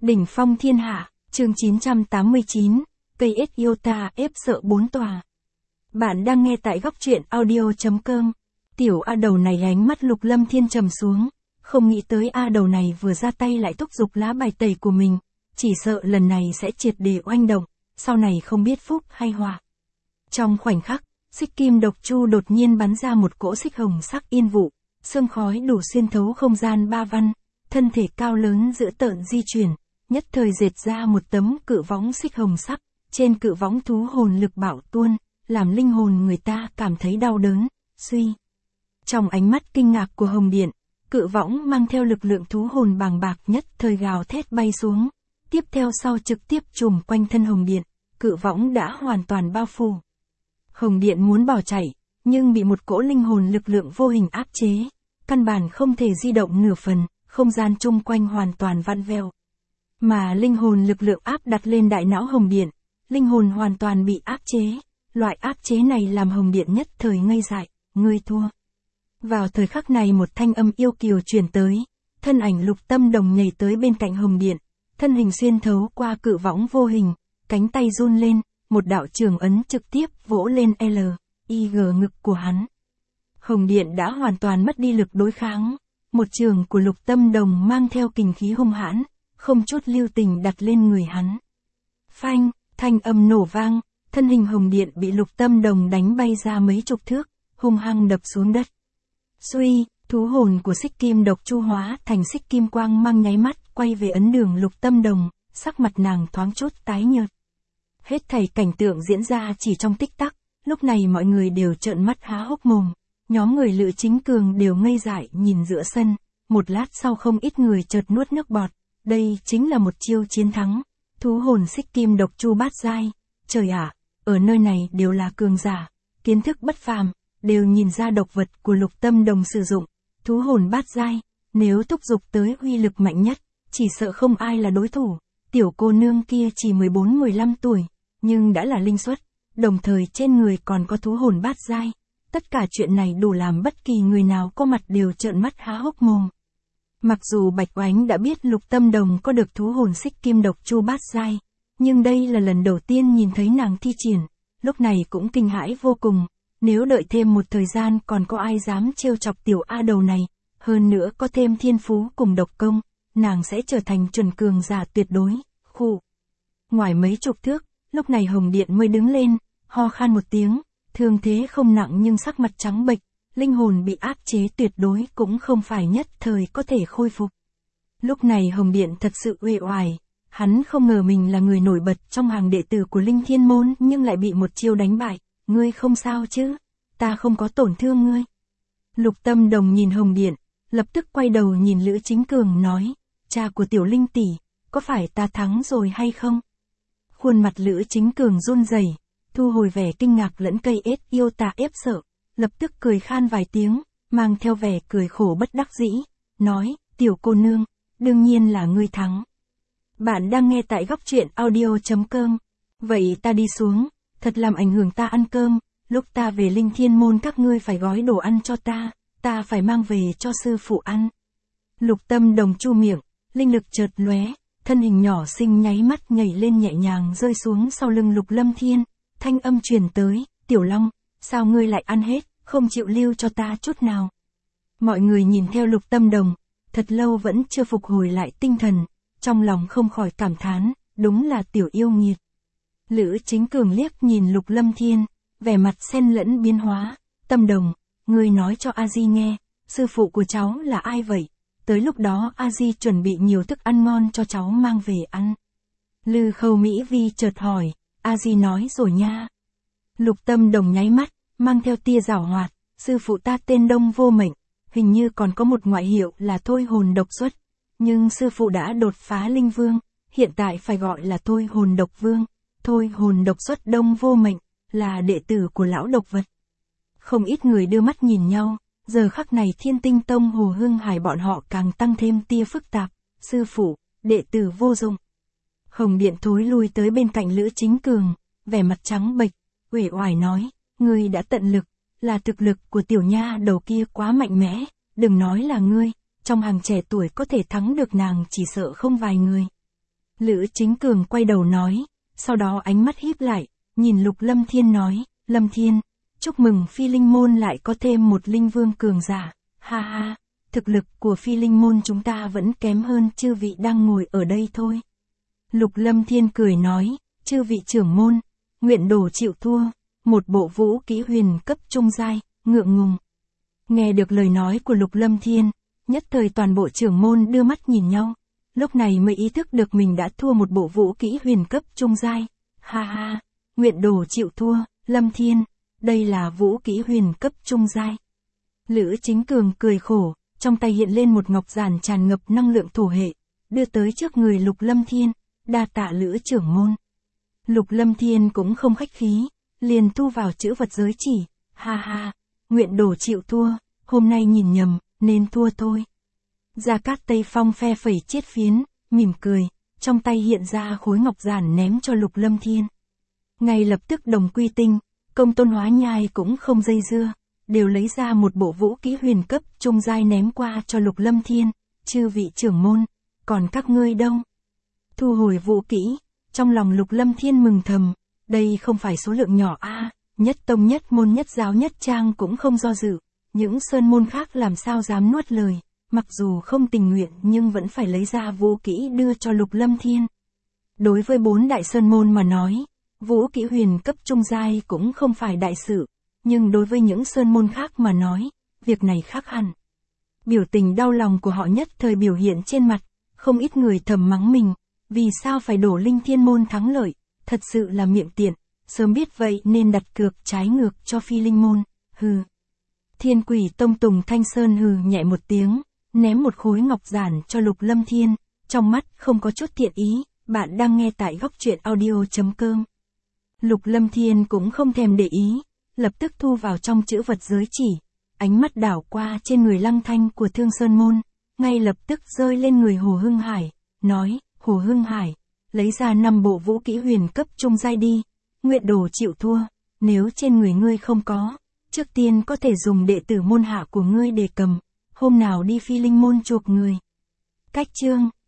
Đỉnh phong thiên hạ, chương 989, cây ếch Iota ép sợ 4 tòa. Bạn đang nghe tại góc truyện audio.com. Tiểu A đầu này ánh mắt Lục Lâm Thiên trầm xuống, không nghĩ tới A đầu này vừa ra tay lại thúc giục lá bài tẩy của mình, chỉ sợ lần này sẽ triệt để oanh động, sau này không biết phúc hay họa. Trong khoảnh khắc, xích kim độc chu đột nhiên bắn ra một cỗ xích hồng sắc yên vụ, sương khói đủ xuyên thấu không gian ba văn, thân thể cao lớn dữ tợn di chuyển, nhất thời dệt ra một tấm cự võng xích hồng sắc, trên cự võng thú hồn lực bạo tuôn, làm linh hồn người ta cảm thấy đau đớn, suy. Trong ánh mắt kinh ngạc của Hồng Điện, cự võng mang theo lực lượng thú hồn bàng bạc nhất thời gào thét bay xuống, tiếp theo sau trực tiếp trùm quanh thân Hồng Điện, cự võng đã hoàn toàn bao phủ. Hồng Điện muốn bỏ chạy, nhưng bị một cỗ linh hồn lực lượng vô hình áp chế, căn bản không thể di động nửa phần, không gian chung quanh hoàn toàn vặn vẹo. Mà linh hồn lực lượng áp đặt lên đại não Hồng Điện, linh hồn hoàn toàn bị áp chế, loại áp chế này làm Hồng Điện nhất thời ngây dại, ngươi thua. Vào thời khắc này một thanh âm yêu kiều truyền tới, thân ảnh Lục Tâm Đồng nhảy tới bên cạnh Hồng Điện, thân hình xuyên thấu qua cự võng vô hình, cánh tay run lên, một đạo trường ấn trực tiếp vỗ lên L.I.G ngực của hắn. Hồng Điện đã hoàn toàn mất đi lực đối kháng, một trường của Lục Tâm Đồng mang theo kình khí hung hãn, không chút lưu tình đặt lên người hắn. Phanh, thanh âm nổ vang, thân hình Hồng Điện bị Lục Tâm Đồng đánh bay ra mấy chục thước, hung hăng đập xuống đất. Suy, thú hồn của xích kim độc chu hóa thành xích kim quang mang nháy mắt quay về ấn đường Lục Tâm Đồng, sắc mặt nàng thoáng chút tái nhợt. Hết thảy cảnh tượng diễn ra chỉ trong tích tắc, lúc này mọi người đều trợn mắt há hốc mồm, nhóm người Lữ Chính Cường đều ngây dại nhìn giữa sân, một lát sau không ít người chợt nuốt nước bọt, đây chính là một chiêu chiến thắng, thú hồn xích kim độc chu bát giai, trời ạ, ở nơi này đều là cường giả, kiến thức bất phàm, đều nhìn ra độc vật của Lục Tâm Đồng sử dụng, thú hồn bát giai, nếu thúc giục tới uy lực mạnh nhất, chỉ sợ không ai là đối thủ, tiểu cô nương kia chỉ 14-15 tuổi, nhưng đã là linh xuất, đồng thời trên người còn có thú hồn bát giai, tất cả chuyện này đủ làm bất kỳ người nào có mặt đều trợn mắt há hốc mồm. Mặc dù Bạch Oánh đã biết Lục Tâm Đồng có được thú hồn xích kim độc chu bát giai, nhưng đây là lần đầu tiên nhìn thấy nàng thi triển, lúc này cũng kinh hãi vô cùng, nếu đợi thêm một thời gian còn có ai dám trêu chọc tiểu A đầu này, hơn nữa có thêm thiên phú cùng độc công, nàng sẽ trở thành chuẩn cường giả tuyệt đối, khụ. Ngoài mấy chục thước, lúc này Hồng Điện mới đứng lên, ho khan một tiếng, thương thế không nặng nhưng sắc mặt trắng bệch, linh hồn bị áp chế tuyệt đối cũng không phải nhất thời có thể khôi phục. Lúc này Hồng Điện thật sự uể oải, hắn không ngờ mình là người nổi bật trong hàng đệ tử của Linh Thiên Môn nhưng lại bị một chiêu đánh bại, ngươi không sao chứ, ta không có tổn thương ngươi. Lục Tâm Đồng nhìn Hồng Điện, lập tức quay đầu nhìn Lữ Chính Cường nói, cha của tiểu Linh tỷ, có phải ta thắng rồi hay không? Khuôn mặt Lữ Chính Cường run rẩy, thu hồi vẻ kinh ngạc lẫn cây ếch Iota ép sợ, lập tức cười khan vài tiếng, mang theo vẻ cười khổ bất đắc dĩ, nói, tiểu cô nương, đương nhiên là ngươi thắng. Bạn đang nghe tại góc truyện audio.com. Vậy ta đi xuống, thật làm ảnh hưởng ta ăn cơm, lúc ta về Linh Thiên Môn các ngươi phải gói đồ ăn cho ta phải mang về cho sư phụ ăn. Lục Tâm Đồng chu miệng, linh lực chợt lóe, thân hình nhỏ xinh nháy mắt nhảy lên nhẹ nhàng rơi xuống sau lưng Lục Lâm Thiên, thanh âm truyền tới, Tiểu Long, sao ngươi lại ăn hết, không chịu lưu cho ta chút nào. Mọi người nhìn theo Lục Tâm Đồng, thật lâu vẫn chưa phục hồi lại tinh thần, trong lòng không khỏi cảm thán, đúng là tiểu yêu nghiệt. Lữ Chính Cường liếc nhìn Lục Lâm Thiên, vẻ mặt xen lẫn biến hóa, Tâm Đồng, ngươi nói cho A Di nghe, sư phụ của cháu là ai vậy? Tới lúc đó A Di chuẩn bị nhiều thức ăn ngon cho cháu mang về ăn. Lư Khâu Mỹ Vi chợt hỏi, A Di nói rồi nha. Lục Tâm Đồng nháy mắt, mang theo tia giảo hoạt, sư phụ ta tên Đông Vô Mệnh, hình như còn có một ngoại hiệu là Thôi Hồn Độc Xuất, nhưng sư phụ đã đột phá Linh Vương, hiện tại phải gọi là Thôi Hồn Độc Vương, Thôi Hồn Độc Xuất Đông Vô Mệnh, là đệ tử của lão độc vật. Không ít người đưa mắt nhìn nhau, giờ khắc này Thiên Tinh Tông Hồ Hưng Hải bọn họ càng tăng thêm tia phức tạp, sư phụ, đệ tử vô dụng. Hồng Điện thối lui tới bên cạnh Lữ Chính Cường, vẻ mặt trắng bệch, uể oải nói, ngươi đã tận lực, là thực lực của tiểu nha đầu kia quá mạnh mẽ, đừng nói là ngươi, trong hàng trẻ tuổi có thể thắng được nàng chỉ sợ không vài người. Lữ Chính Cường quay đầu nói, sau đó ánh mắt híp lại, nhìn Lục Lâm Thiên nói, Lâm Thiên, chúc mừng Phi Linh Môn lại có thêm một linh vương cường giả, ha ha, thực lực của Phi Linh Môn chúng ta vẫn kém hơn chư vị đang ngồi ở đây thôi. Lục Lâm Thiên cười nói, chư vị trưởng môn, nguyện đổ chịu thua, một bộ vũ kỹ huyền cấp trung giai, ngượng ngùng. Nghe được lời nói của Lục Lâm Thiên, nhất thời toàn bộ trưởng môn đưa mắt nhìn nhau, lúc này mới ý thức được mình đã thua một bộ vũ kỹ huyền cấp trung giai, ha ha, nguyện đổ chịu thua, Lâm Thiên, đây là vũ kỹ huyền cấp trung giai. Lữ Chính Cường cười khổ, trong tay hiện lên một ngọc giản tràn ngập năng lượng thổ hệ, đưa tới trước người Lục Lâm Thiên, đa tạ Lữ trưởng môn. Lục Lâm Thiên cũng không khách khí, liền thu vào chữ vật giới chỉ, ha ha, nguyện đổ chịu thua, hôm nay nhìn nhầm, nên thua thôi. Gia Cát Tây Phong phe phẩy chiết phiến, mỉm cười, trong tay hiện ra khối ngọc giản ném cho Lục Lâm Thiên. Ngay lập tức Đồng Quy Tinh, Công Tôn Hóa Nhai cũng không dây dưa, đều lấy ra một bộ vũ kỹ huyền cấp trung giai ném qua cho Lục Lâm Thiên, chư vị trưởng môn, còn các ngươi đâu? Thu hồi vũ kỹ, trong lòng Lục Lâm Thiên mừng thầm, đây không phải số lượng nhỏ a, nhất tông nhất môn nhất giáo nhất trang cũng không do dự, những sơn môn khác làm sao dám nuốt lời, mặc dù không tình nguyện nhưng vẫn phải lấy ra vũ kỹ đưa cho Lục Lâm Thiên. Đối với 4 đại sơn môn mà nói, vũ kỹ huyền cấp trung giai cũng không phải đại sự, nhưng đối với những sơn môn khác mà nói, việc này khác hẳn. Biểu tình đau lòng của họ nhất thời biểu hiện trên mặt, không ít người thầm mắng mình, vì sao phải đổ Linh Thiên môn thắng lợi, thật sự là miệng tiện, sớm biết vậy nên đặt cược trái ngược cho Phi Linh môn, hừ. Thiên Quỷ Tông Tùng Thanh Sơn hừ nhẹ một tiếng, ném một khối ngọc giản cho Lục Lâm Thiên, trong mắt không có chút thiện ý, bạn đang nghe tại góc truyện audio.com. Lục Lâm Thiên cũng không thèm để ý, lập tức thu vào trong chữ vật giới chỉ, ánh mắt đảo qua trên người Lăng Thanh của Thương Sơn môn, ngay lập tức rơi lên người Hồ Hưng Hải, nói, Hồ Hưng Hải, lấy ra 5 bộ vũ kỹ huyền cấp trung giai đi, nguyện đồ chịu thua, nếu trên người ngươi không có, trước tiên có thể dùng đệ tử môn hạ của ngươi để cầm, hôm nào đi Phi Linh môn chuộc người. Cách chương